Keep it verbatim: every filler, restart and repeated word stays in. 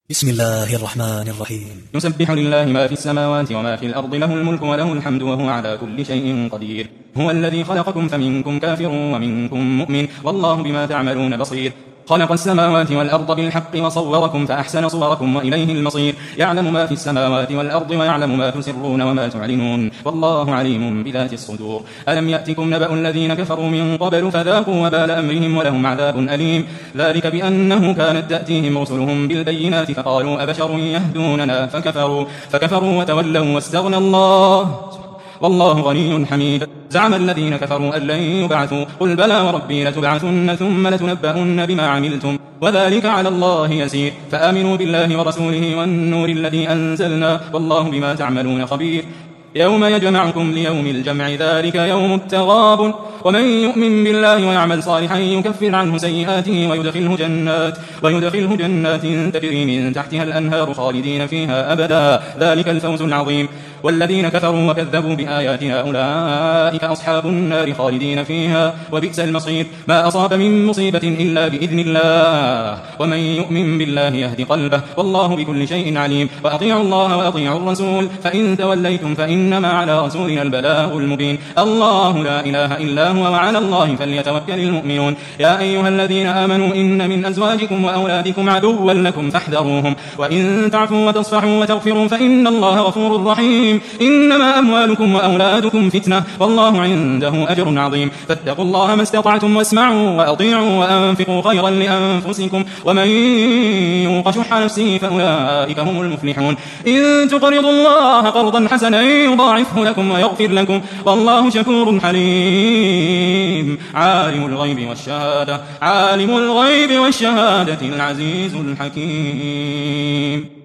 بسم الله الرحمن الرحيم. يسبح لله ما في السماوات وما في الأرض، له الملك وله الحمد وهو على كل شيء قدير. هو الذي خلقكم فمنكم كافر ومنكم مؤمن، والله بما تعملون بصير. خلق السماوات والأرض بالحق وصوركم فأحسن صوركم وإليه المصير. يعلم ما في السماوات والأرض ويعلم ما تسرون وما تعلنون، والله عليم بذات الصدور. ألم يأتكم نبأ الذين كفروا من قبل فذاقوا وبال أمرهم ولهم عذاب أليم. ذلك بأنه كانت تأتيهم رسلهم بالبينات فقالوا أبشر يهدوننا فكفروا, فكفروا وتولوا واستغنى الله والله غني حميد. زعم الذين كفروا أن لن يبعثوا، قل بلى وربي لتبعثن ثم لتنبؤن بما عملتم وذلك على الله يسير. فآمنوا بالله ورسوله والنور الذي أنزلنا، والله بما تعملون خبير. يوم يجمعكم ليوم الجمع، ذلك يوم التغابن. ومن يؤمن بالله ويعمل صالحا يكفر عنه سيئاته ويدخله جنات, ويدخله جنات تجري من تحتها الأنهار خالدين فيها أبدا، ذلك الفوز العظيم. والذين كفروا وكذبوا بآياتنا أولئك أصحاب النار خالدين فيها وبئس المصير. ما أصاب من مصيبة إلا بإذن الله، ومن يؤمن بالله يهد قلبه، والله بكل شيء عليم. وأطيعوا الله وأطيعوا الرسول، فإن توليتم فإنما على رسولنا البلاغ المبين. الله لا إله إلا هو وعلى الله فليتوكل المؤمنون. يا أيها الذين آمنوا إن من أزواجكم وأولادكم عدوا لكم فاحذروهم، وإن تعفوا وتصفحوا وتغفروا فإن الله غفور رحيم. إنما أموالكم وأولادكم فتنة، والله عنده أجر عظيم. فاتقوا الله ما استطعتم واسمعوا وأطيعوا وأنفقوا خيرا لأنفسكم، ومن يوق شح نفسه فأولئك هم المفلحون. إن تقرضوا الله قرضا حسنا يضاعفه لكم ويغفر لكم، والله شكور حليم. عالم الغيب والشهادة عالم الغيب والشهادة العزيز الحكيم.